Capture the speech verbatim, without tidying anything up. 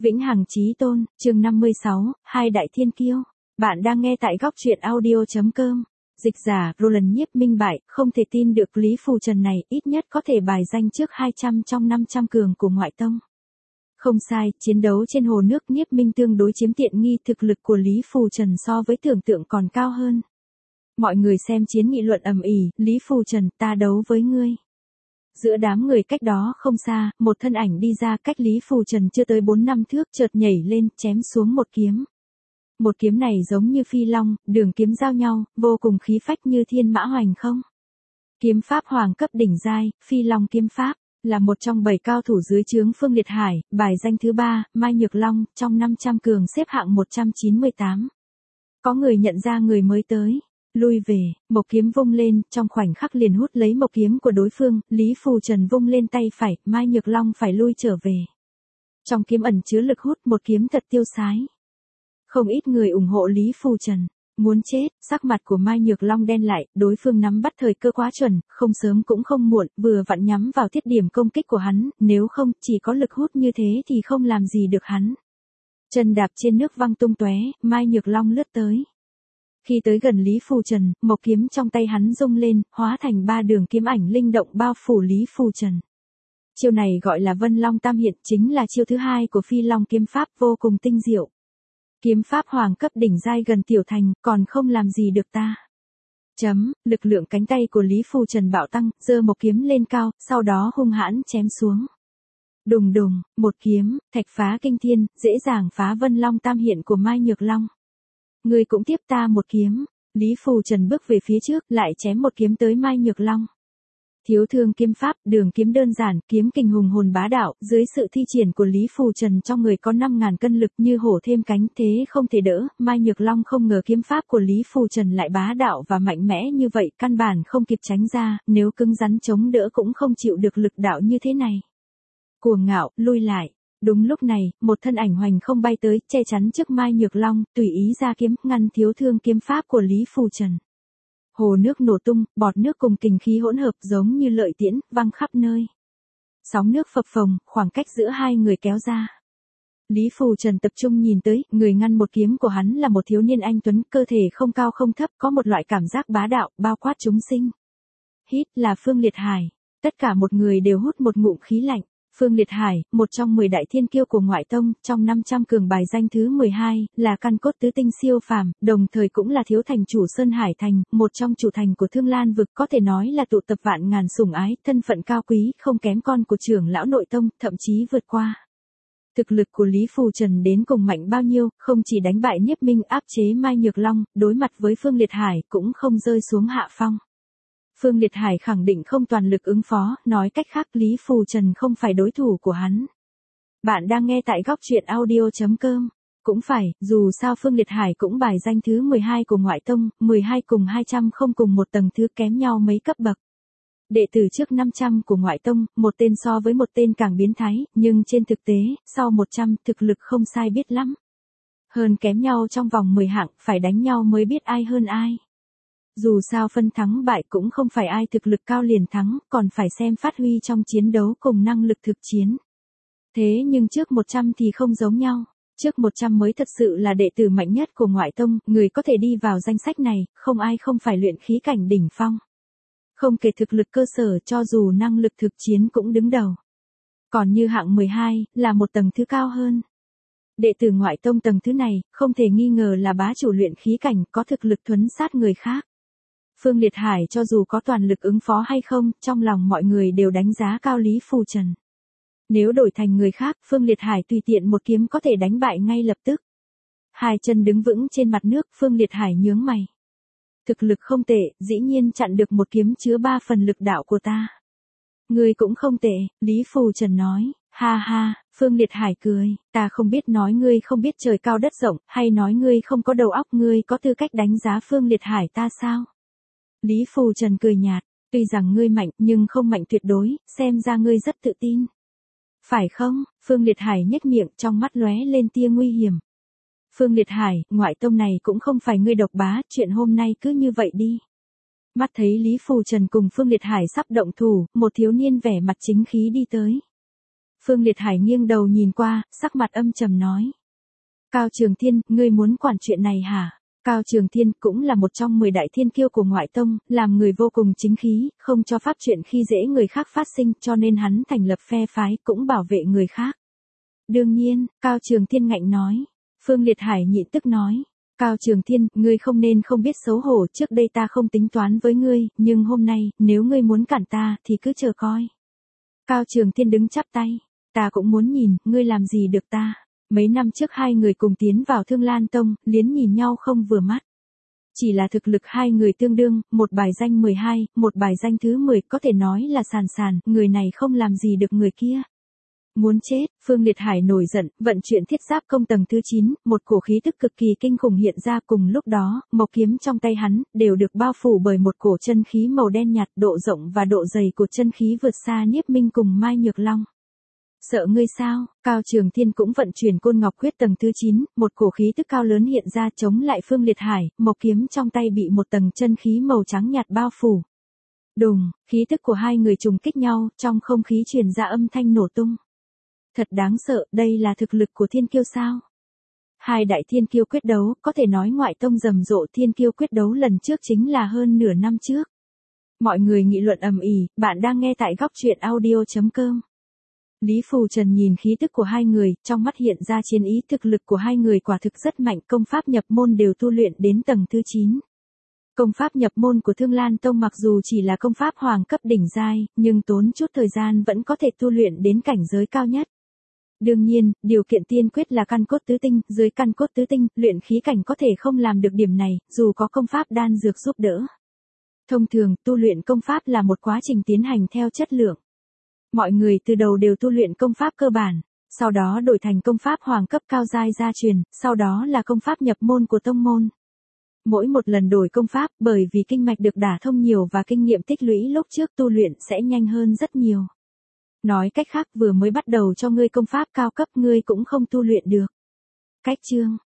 Vĩnh hằng chí tôn, chương năm mươi sáu, hai đại thiên kiêu. Bạn đang nghe tại góc truyện audio chấm com. Dịch giả, Roland Nhiếp Minh bại, không thể tin được Lý Phù Trần này ít nhất có thể bài danh trước hai trăm trong năm trăm cường của ngoại tông. Không sai, chiến đấu trên hồ nước Nhiếp Minh tương đối chiếm tiện nghi, thực lực của Lý Phù Trần so với tưởng tượng còn cao hơn. Mọi người xem chiến nghị luận ầm ĩ, Lý Phù Trần, ta đấu với ngươi. Giữa đám người cách đó không xa, một thân ảnh đi ra cách Lý Phù Trần chưa tới bốn năm thước, chợt nhảy lên, chém xuống một kiếm. Một kiếm này giống như phi long, đường kiếm giao nhau, vô cùng khí phách như thiên mã hoành không. Kiếm pháp hoàng cấp đỉnh giai, phi long kiếm pháp, là một trong bảy cao thủ dưới trướng Phương Liệt Hải, bài danh thứ ba, Mai Nhược Long, trong năm trăm cường xếp hạng một trăm chín mươi tám. Có người nhận ra người mới tới. Lui về, một kiếm vung lên, trong khoảnh khắc liền hút lấy một kiếm của đối phương, Lý Phù Trần vung lên tay phải, Mai Nhược Long phải lui trở về. Trong kiếm ẩn chứa lực hút, một kiếm thật tiêu sái. Không ít người ủng hộ Lý Phù Trần, muốn chết, sắc mặt của Mai Nhược Long đen lại, đối phương nắm bắt thời cơ quá chuẩn, không sớm cũng không muộn, vừa vặn nhắm vào thiết điểm công kích của hắn, nếu không, chỉ có lực hút như thế thì không làm gì được hắn. Chân đạp trên nước văng tung tóe, Mai Nhược Long lướt tới. Khi tới gần Lý Phù Trần, một kiếm trong tay hắn rung lên, hóa thành ba đường kiếm ảnh linh động bao phủ Lý Phù Trần. Chiêu này gọi là Vân Long Tam Hiện, chính là chiêu thứ hai của Phi Long kiếm pháp, vô cùng tinh diệu. Kiếm pháp hoàng cấp đỉnh giai gần tiểu thành, còn không làm gì được ta. Chấm, lực lượng cánh tay của Lý Phù Trần bạo tăng, giơ một kiếm lên cao, sau đó hung hãn chém xuống. Đùng đùng, một kiếm, thạch phá kinh thiên, dễ dàng phá Vân Long Tam Hiện của Mai Nhược Long. Ngươi cũng tiếp ta một kiếm. Lý Phù Trần bước về phía trước, lại chém một kiếm tới Mai Nhược Long. Thiếu thương kiếm pháp, đường kiếm đơn giản, kiếm kình hùng hồn bá đạo, dưới sự thi triển của Lý Phù Trần trong người có năm ngàn cân lực như hổ thêm cánh, thế không thể đỡ. Mai Nhược Long không ngờ kiếm pháp của Lý Phù Trần lại bá đạo và mạnh mẽ như vậy, căn bản không kịp tránh ra, nếu cứng rắn chống đỡ cũng không chịu được lực đạo như thế này. Cuồng ngạo, lui lại. Đúng lúc này, một thân ảnh hoành không bay tới, che chắn trước Mai Nhược Long, tùy ý ra kiếm, ngăn thiếu thương kiếm pháp của Lý Phù Trần. Hồ nước nổ tung, bọt nước cùng kình khí hỗn hợp giống như lợi tiễn, văng khắp nơi. Sóng nước phập phồng, khoảng cách giữa hai người kéo ra. Lý Phù Trần tập trung nhìn tới, người ngăn một kiếm của hắn là một thiếu niên anh tuấn, cơ thể không cao không thấp, có một loại cảm giác bá đạo, bao quát chúng sinh. Hít là Phương Liệt Hải. Tất cả một người đều hút một ngụm khí lạnh. Phương Liệt Hải, một trong mười đại thiên kiêu của ngoại tông, trong năm trăm cường bài danh thứ mười hai, là căn cốt tứ tinh siêu phàm, đồng thời cũng là thiếu thành chủ Sơn Hải Thành, một trong chủ thành của Thương Lan vực, có thể nói là tụ tập vạn ngàn sủng ái, thân phận cao quý, không kém con của trưởng lão nội tông, thậm chí vượt qua. Thực lực của Lý Phù Trần đến cùng mạnh bao nhiêu, không chỉ đánh bại Nhiếp Minh, áp chế Mai Nhược Long, đối mặt với Phương Liệt Hải cũng không rơi xuống hạ phong. Phương Liệt Hải khẳng định không toàn lực ứng phó, nói cách khác Lý Phù Trần không phải đối thủ của hắn. Bạn đang nghe tại góc truyện audio chấm com. Cũng phải, dù sao Phương Liệt Hải cũng bài danh thứ mười hai của ngoại tông, mười hai cùng hai trăm không cùng một tầng thứ, kém nhau mấy cấp bậc. Đệ tử trước năm trăm của ngoại tông, một tên so với một tên càng biến thái, nhưng trên thực tế, sau một trăm, thực lực không sai biết lắm. Hơn kém nhau trong vòng mười hạng, phải đánh nhau mới biết ai hơn ai. Dù sao phân thắng bại cũng không phải ai thực lực cao liền thắng, còn phải xem phát huy trong chiến đấu cùng năng lực thực chiến. Thế nhưng trước một trăm thì không giống nhau, trước một trăm mới thật sự là đệ tử mạnh nhất của ngoại tông, người có thể đi vào danh sách này, không ai không phải luyện khí cảnh đỉnh phong. Không kể thực lực cơ sở, cho dù năng lực thực chiến cũng đứng đầu. Còn như hạng mười hai, là một tầng thứ cao hơn. Đệ tử ngoại tông tầng thứ này, không thể nghi ngờ là bá chủ luyện khí cảnh, có thực lực thuấn sát người khác. Phương Liệt Hải cho dù có toàn lực ứng phó hay không, trong lòng mọi người đều đánh giá cao Lý Phù Trần. Nếu đổi thành người khác, Phương Liệt Hải tùy tiện một kiếm có thể đánh bại ngay lập tức. Hai chân đứng vững trên mặt nước, Phương Liệt Hải nhướng mày. Thực lực không tệ, dĩ nhiên chặn được một kiếm chứa ba phần lực đạo của ta. Ngươi cũng không tệ, Lý Phù Trần nói. Ha ha, Phương Liệt Hải cười, ta không biết nói ngươi không biết trời cao đất rộng, hay nói ngươi không có đầu óc, ngươi có tư cách đánh giá Phương Liệt Hải ta sao? Lý Phù Trần cười nhạt, tuy rằng ngươi mạnh nhưng không mạnh tuyệt đối, xem ra ngươi rất tự tin. Phải không? Phương Liệt Hải nhếch miệng, trong mắt lóe lên tia nguy hiểm. Phương Liệt Hải, ngoại tông này cũng không phải ngươi độc bá, chuyện hôm nay cứ như vậy đi. Mắt thấy Lý Phù Trần cùng Phương Liệt Hải sắp động thủ, một thiếu niên vẻ mặt chính khí đi tới. Phương Liệt Hải nghiêng đầu nhìn qua, sắc mặt âm trầm nói. Cao Trường Thiên, ngươi muốn quản chuyện này hả? Cao Trường Thiên cũng là một trong mười đại thiên kiêu của ngoại tông, làm người vô cùng chính khí, không cho pháp chuyện khi dễ người khác phát sinh, cho nên hắn thành lập phe phái, cũng bảo vệ người khác. Đương nhiên, Cao Trường Thiên ngạnh nói. Phương Liệt Hải nhịn tức nói. Cao Trường Thiên, ngươi không nên không biết xấu hổ, trước đây ta không tính toán với ngươi, nhưng hôm nay, nếu ngươi muốn cản ta, thì cứ chờ coi. Cao Trường Thiên đứng chắp tay. Ta cũng muốn nhìn, ngươi làm gì được ta. Mấy năm trước hai người cùng tiến vào Thương Lan Tông, liếc nhìn nhau không vừa mắt. Chỉ là thực lực hai người tương đương, một bài danh mười hai, một bài danh thứ mười, có thể nói là sàn sàn, người này không làm gì được người kia. Muốn chết, Phương Liệt Hải nổi giận, vận chuyển thiết giáp công tầng thứ chín, một cổ khí tức cực kỳ kinh khủng hiện ra, cùng lúc đó, mộc kiếm trong tay hắn, đều được bao phủ bởi một cổ chân khí màu đen nhạt, độ rộng và độ dày của chân khí vượt xa Niếp Minh cùng Mai Nhược Long. Sợ ngươi sao? Cao Trường Thiên cũng vận chuyển Côn Ngọc Quyết tầng thứ chín, một cổ khí tức cao lớn hiện ra chống lại Phương Liệt Hải, mộc kiếm trong tay bị một tầng chân khí màu trắng nhạt bao phủ. Đùng, khí tức của hai người trùng kích nhau, trong không khí truyền ra âm thanh nổ tung. Thật đáng sợ, đây là thực lực của thiên kiêu sao? Hai đại thiên kiêu quyết đấu, có thể nói ngoại tông rầm rộ, thiên kiêu quyết đấu lần trước chính là hơn nửa năm trước. Mọi người nghị luận ầm ĩ, bạn đang nghe tại góc truyện audio chấm com. Lý Phù Trần nhìn khí tức của hai người, trong mắt hiện ra chiến ý, thực lực của hai người quả thực rất mạnh, công pháp nhập môn đều tu luyện đến tầng thứ chín. Công pháp nhập môn của Thương Lan Tông mặc dù chỉ là công pháp hoàng cấp đỉnh giai, nhưng tốn chút thời gian vẫn có thể tu luyện đến cảnh giới cao nhất. Đương nhiên, điều kiện tiên quyết là căn cốt tứ tinh, dưới căn cốt tứ tinh, luyện khí cảnh có thể không làm được điểm này, dù có công pháp đan dược giúp đỡ. Thông thường, tu luyện công pháp là một quá trình tiến hành theo chất lượng. Mọi người từ đầu đều tu luyện công pháp cơ bản, sau đó đổi thành công pháp hoàng cấp cao giai gia truyền, sau đó là công pháp nhập môn của tông môn. Mỗi một lần đổi công pháp, bởi vì kinh mạch được đả thông nhiều và kinh nghiệm tích lũy lúc trước tu luyện sẽ nhanh hơn rất nhiều. Nói cách khác, vừa mới bắt đầu cho ngươi công pháp cao cấp ngươi cũng không tu luyện được. Cách chương,